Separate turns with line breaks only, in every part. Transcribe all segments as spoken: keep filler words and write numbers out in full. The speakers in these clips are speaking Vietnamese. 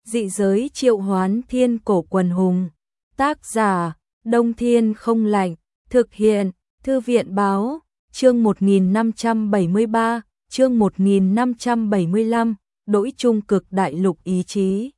Dị giới triệu hoán thiên cổ quần hùng. Tác giả, Đông Thiên không lạnh. Thực hiện, Thư viện báo, chương một nghìn năm trăm bảy mươi ba, chương một nghìn năm trăm bảy mươi lăm, Đỗi trung cực đại lục ý chí.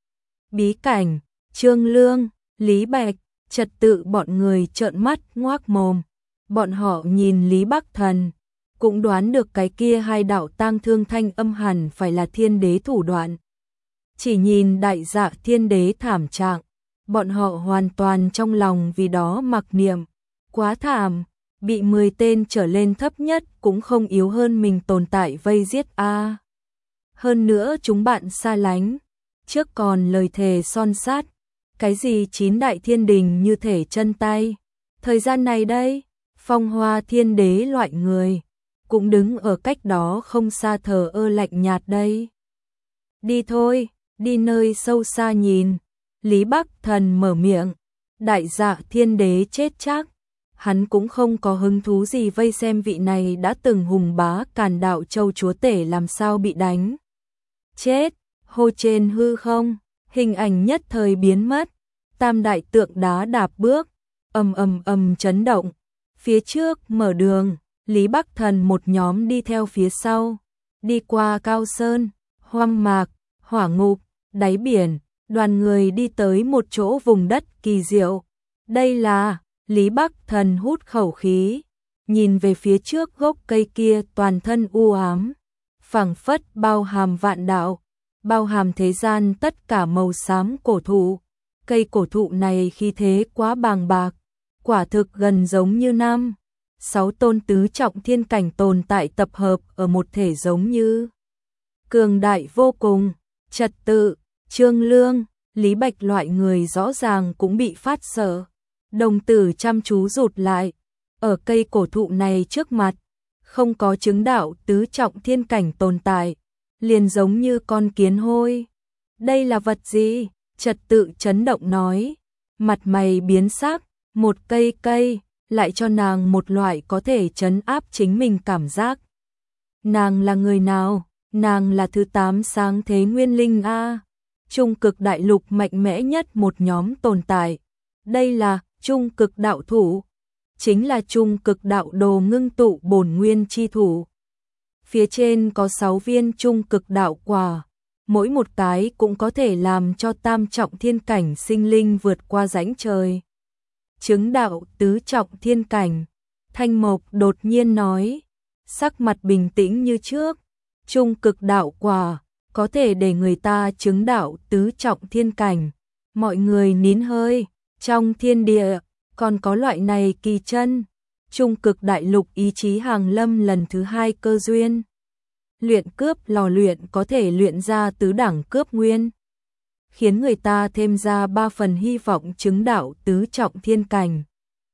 Bí cảnh, Trương Lương, Lý Bạch, trật tự bọn người trợn mắt ngoác mồm. Bọn họ nhìn Lý Bắc Thần, cũng đoán được cái kia hai đạo tang thương thanh âm hẳn phải là thiên đế thủ đoạn. Chỉ nhìn đại dạ thiên đế thảm trạng, bọn họ hoàn toàn trong lòng vì đó mặc niệm. Quá thảm, bị mười tên trở lên thấp nhất cũng không yếu hơn mình tồn tại vây giết a. À. Hơn nữa chúng bạn xa lánh, trước còn lời thề son sát, cái gì chín đại thiên đình như thể chân tay. Thời gian này đây, Phong Hoa thiên đế loại người cũng đứng ở cách đó không xa thờ ơ lạnh nhạt đây. Đi thôi, đi nơi sâu xa nhìn. Lý Bắc Thần mở miệng. Đại dạ thiên đế chết chắc. Hắn cũng không có hứng thú gì vây xem vị này đã từng hùng bá Càn Đạo Châu chúa tể làm sao bị đánh chết. Hô trên hư không, hình ảnh nhất thời biến mất. Tam đại tượng đá đạp bước, ầm ầm ầm chấn động. Phía trước mở đường, Lý Bắc Thần một nhóm đi theo phía sau, đi qua cao sơn, hoang mạc, hỏa ngục, đáy biển, đoàn người đi tới một chỗ vùng đất kỳ diệu. Đây là, Lý Bắc Thần hút khẩu khí, nhìn về phía trước gốc cây kia toàn thân u ám, phảng phất bao hàm vạn đạo, bao hàm thế gian tất cả màu xám cổ thụ. Cây cổ thụ này khí thế quá bàng bạc, quả thực gần giống như năm sáu tôn tứ trọng thiên cảnh tồn tại tập hợp ở một thể, giống như cường đại vô cùng. Trật tự, Trương Lương, Lý Bạch loại người rõ ràng cũng bị phát sợ, đồng tử chăm chú rụt lại. Ở cây cổ thụ này trước mặt, không có chứng đạo tứ trọng thiên cảnh tồn tại, liền giống như con kiến hôi. Đây là vật gì? Trật tự chấn động nói, mặt mày biến sắc. Một cây cây lại cho nàng một loại có thể trấn áp chính mình cảm giác. Nàng là người nào? Nàng là thứ tám sáng thế nguyên linh a, trung cực đại lục mạnh mẽ nhất một nhóm tồn tại. Đây là trung cực đạo thủ, chính là trung cực đạo đồ ngưng tụ bổn nguyên chi thủ. Phía trên có sáu viên trung cực đạo quả, mỗi một cái cũng có thể làm cho tam trọng thiên cảnh sinh linh vượt qua rãnh trời. Chứng đạo tứ trọng thiên cảnh, Thanh Mộc đột nhiên nói, sắc mặt bình tĩnh như trước. Trung cực đạo quả có thể để người ta chứng đạo tứ trọng thiên cảnh. Mọi người nín hơi, trong thiên địa còn có loại này kỳ chân. Trung cực đại lục ý chí hàng lâm lần thứ hai cơ duyên. Luyện cướp lò luyện có thể luyện ra tứ đẳng cướp nguyên, khiến người ta thêm ra ba phần hy vọng chứng đạo tứ trọng thiên cảnh.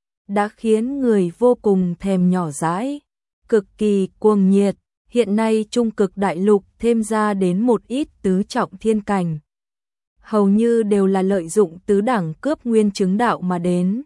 Đã khiến người vô cùng thèm nhỏ dãi, cực kỳ cuồng nhiệt. Hiện nay trung cực đại lục thêm ra đến một ít tứ trọng thiên cảnh, hầu như đều là lợi dụng tứ đẳng cướp nguyên chứng đạo mà đến.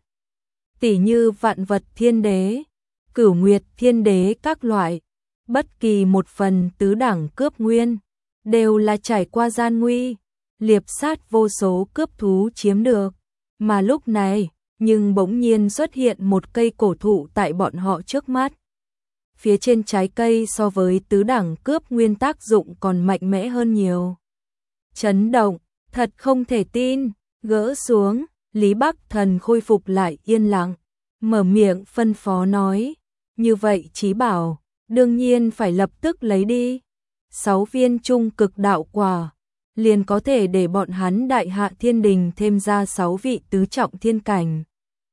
Tỷ như vạn vật thiên đế, cửu nguyệt thiên đế các loại, bất kỳ một phần tứ đẳng cướp nguyên, đều là trải qua gian nguy, liệp sát vô số cướp thú chiếm được. Mà lúc này, nhưng bỗng nhiên xuất hiện một cây cổ thụ tại bọn họ trước mắt. Phía trên trái cây so với tứ đẳng cướp nguyên tác dụng còn mạnh mẽ hơn nhiều. Chấn động, thật không thể tin, gỡ xuống. Lý Bắc Thần khôi phục lại yên lặng, mở miệng phân phó nói, như vậy chí bảo, đương nhiên phải lập tức lấy đi. Sáu viên trung cực đạo quả, liền có thể để bọn hắn đại hạ thiên đình thêm ra sáu vị tứ trọng thiên cảnh.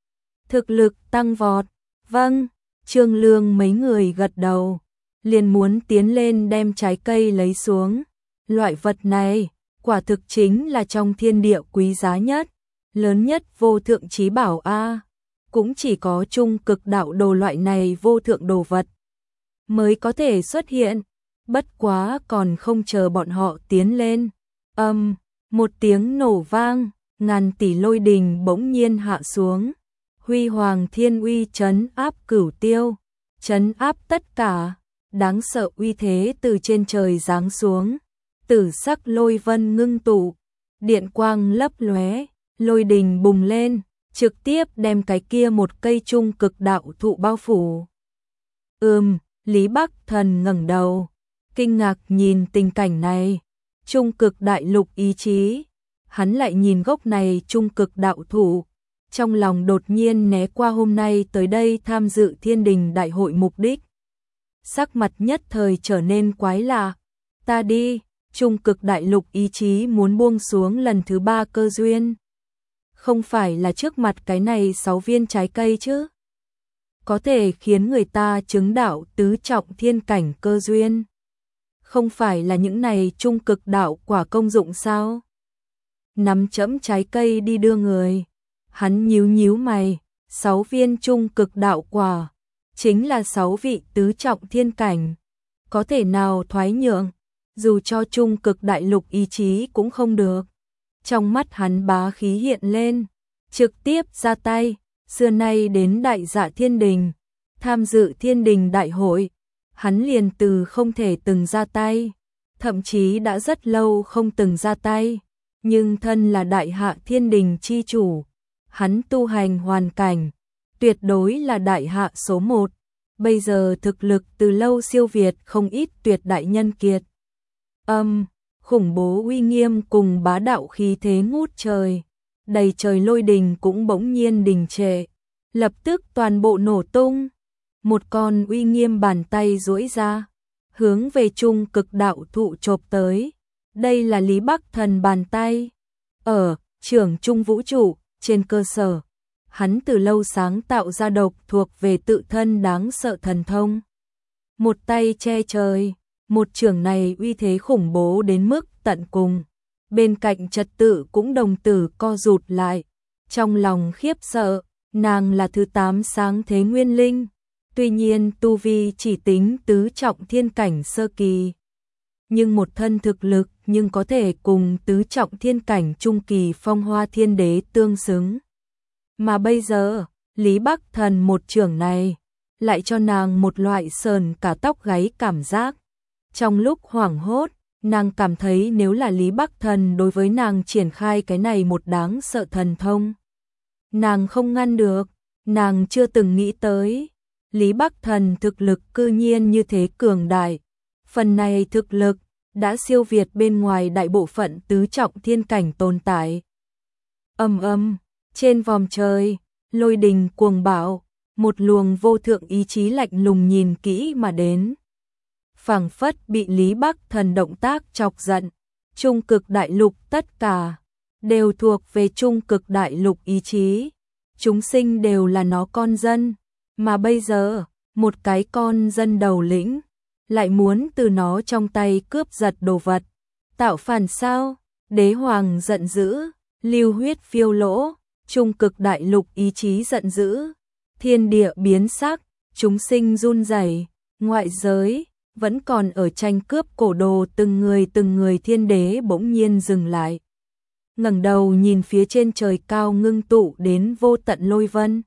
Thực lực tăng vọt. Vâng. Trương Lương mấy người gật đầu, liền muốn tiến lên đem trái cây lấy xuống. Loại vật này, quả thực chính là trong thiên địa quý giá nhất, lớn nhất vô thượng chí bảo a, cũng chỉ có trung cực đạo đồ loại này vô thượng đồ vật mới có thể xuất hiện. Bất quá còn không chờ bọn họ tiến lên, âm, một tiếng nổ vang, ngàn tỷ lôi đình bỗng nhiên hạ xuống. Huy hoàng thiên uy trấn áp cửu tiêu, trấn áp tất cả, đáng sợ uy thế từ trên trời giáng xuống. Tử sắc lôi vân ngưng tụ, điện quang lấp lóe, lôi đình bùng lên, trực tiếp đem cái kia một cây trung cực đạo thụ bao phủ. Ừm, Lý Bắc Thần ngẩng đầu, kinh ngạc nhìn tình cảnh này, trung cực đại lục ý chí, hắn lại nhìn gốc này trung cực đạo thụ, trong lòng đột nhiên né qua hôm nay tới đây tham dự Thiên Đình đại hội mục đích. Sắc mặt nhất thời trở nên quái lạ, ta đi, trung cực đại lục ý chí muốn buông xuống lần thứ ba cơ duyên. Không phải là trước mặt cái này sáu viên trái cây chứ? Có thể khiến người ta chứng đạo tứ trọng thiên cảnh cơ duyên. Không phải là những này trung cực đạo quả công dụng sao? Nắm chẫm trái cây đi đưa người. Hắn nhíu nhíu mày, sáu viên trung cực đạo quả, chính là sáu vị tứ trọng thiên cảnh. Có thể nào thoái nhượng, dù cho trung cực đại lục ý chí cũng không được. Trong mắt hắn bá khí hiện lên, trực tiếp ra tay, xưa nay đến đại dạ Thiên Đình, tham dự Thiên Đình đại hội, hắn liền từ không thể từng ra tay, thậm chí đã rất lâu không từng ra tay, nhưng thân là đại hạ Thiên Đình chi chủ, hắn tu hành hoàn cảnh, tuyệt đối là đại hạ số một, bây giờ thực lực từ lâu siêu việt không ít tuyệt đại nhân kiệt. Âm, khủng bố uy nghiêm cùng bá đạo khí thế ngút trời, đầy trời lôi đình cũng bỗng nhiên đình trệ, lập tức toàn bộ nổ tung. Một con uy nghiêm bàn tay duỗi ra, hướng về trung cực đạo thụ chộp tới. Đây là Lý Bắc Thần bàn tay. Ở trưởng trung vũ trụ, trên cơ sở, hắn từ lâu sáng tạo ra độc thuộc về tự thân đáng sợ thần thông. Một tay che trời, một trưởng này uy thế khủng bố đến mức tận cùng. Bên cạnh trật tự cũng đồng tử co rụt lại, trong lòng khiếp sợ, nàng là thứ tám sáng thế nguyên linh. Tuy nhiên tu vi chỉ tính tứ trọng thiên cảnh sơ kỳ, nhưng một thân thực lực nhưng có thể cùng tứ trọng thiên cảnh trung kỳ Phong Hoa Thiên Đế tương xứng. Mà bây giờ, Lý Bắc Thần một trưởng này, lại cho nàng một loại sờn cả tóc gáy cảm giác. Trong lúc hoảng hốt, nàng cảm thấy nếu là Lý Bắc Thần đối với nàng triển khai cái này một đáng sợ thần thông, nàng không ngăn được, nàng chưa từng nghĩ tới. Lý Bắc Thần thực lực cư nhiên như thế cường đại, phần này thực lực đã siêu việt bên ngoài đại bộ phận tứ trọng thiên cảnh tồn tại. Ầm ầm, trên vòm trời, lôi đình cuồng bạo, một luồng vô thượng ý chí lạnh lùng nhìn kỹ mà đến. Phảng phất bị Lý Bắc Thần động tác chọc giận, trung cực đại lục tất cả đều thuộc về trung cực đại lục ý chí, chúng sinh đều là nó con dân. Mà bây giờ, một cái con dân đầu lĩnh, lại muốn từ nó trong tay cướp giật đồ vật. Tạo phản sao? Đế hoàng giận dữ, lưu huyết phiêu lỗ, trung cực đại lục ý chí giận dữ. Thiên địa biến sắc, chúng sinh run rẩy, ngoại giới, vẫn còn ở tranh cướp cổ đồ từng người từng người thiên đế bỗng nhiên dừng lại. Ngẩng đầu nhìn phía trên trời cao ngưng tụ đến vô tận lôi vân.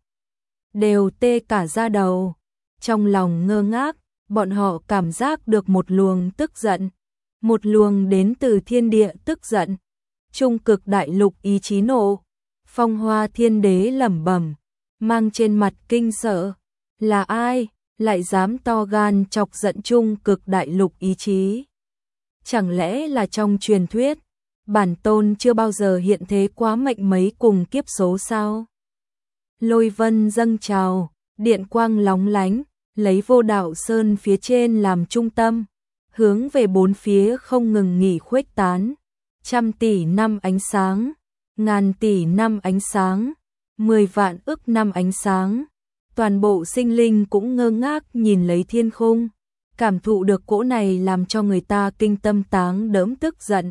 Đều tê cả da đầu, trong lòng ngơ ngác, bọn họ cảm giác được một luồng tức giận, một luồng đến từ thiên địa tức giận. Trung cực đại lục ý chí nộ, Phong Hoa Thiên Đế lẩm bẩm, mang trên mặt kinh sợ, là ai lại dám to gan chọc giận trung cực đại lục ý chí? Chẳng lẽ là trong truyền thuyết, bản tôn chưa bao giờ hiện thế quá mệnh mấy cùng kiếp số sao? Lôi vân dâng trào, điện quang lóng lánh, lấy Vô Đạo Sơn phía trên làm trung tâm, hướng về bốn phía không ngừng nghỉ khuếch tán. Trăm tỷ năm ánh sáng, ngàn tỷ năm ánh sáng, mười vạn ức năm ánh sáng. Toàn bộ sinh linh cũng ngơ ngác nhìn lấy thiên khung, cảm thụ được cỗ này làm cho người ta kinh tâm táng đẫm tức giận.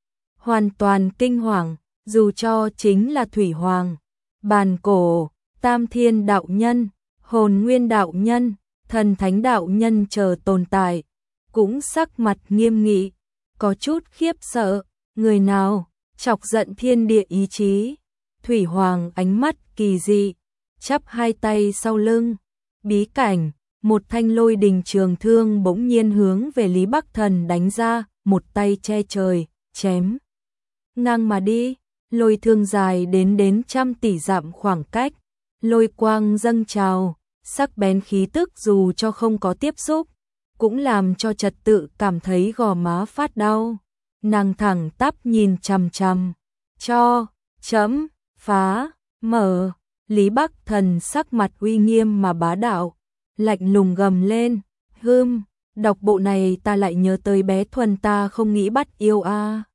Hoàn toàn kinh hoàng, dù cho chính là Thủy Hoàng, Bàn Cổ, Tam Thiên đạo nhân, Hồn Nguyên đạo nhân, Thần Thánh đạo nhân chờ tồn tại, cũng sắc mặt nghiêm nghị, có chút khiếp sợ, người nào chọc giận thiên địa ý chí? Thủy Hoàng ánh mắt kỳ dị, chắp hai tay sau lưng, bí cảnh, một thanh lôi đình trường thương bỗng nhiên hướng về Lý Bắc Thần đánh ra, một tay che trời, chém ngang mà đi, lôi thương dài đến đến trăm tỷ dặm khoảng cách, lôi quang dâng trào, sắc bén khí tức dù cho không có tiếp xúc, cũng làm cho Trật Tự cảm thấy gò má phát đau. Nàng thẳng tắp nhìn chằm chằm, cho, chấm, phá, mở, Lý Bắc Thần sắc mặt uy nghiêm mà bá đạo, lạnh lùng gầm lên, hưm, đọc bộ này ta lại nhớ tới bé Thuần ta không nghĩ bắt yêu a.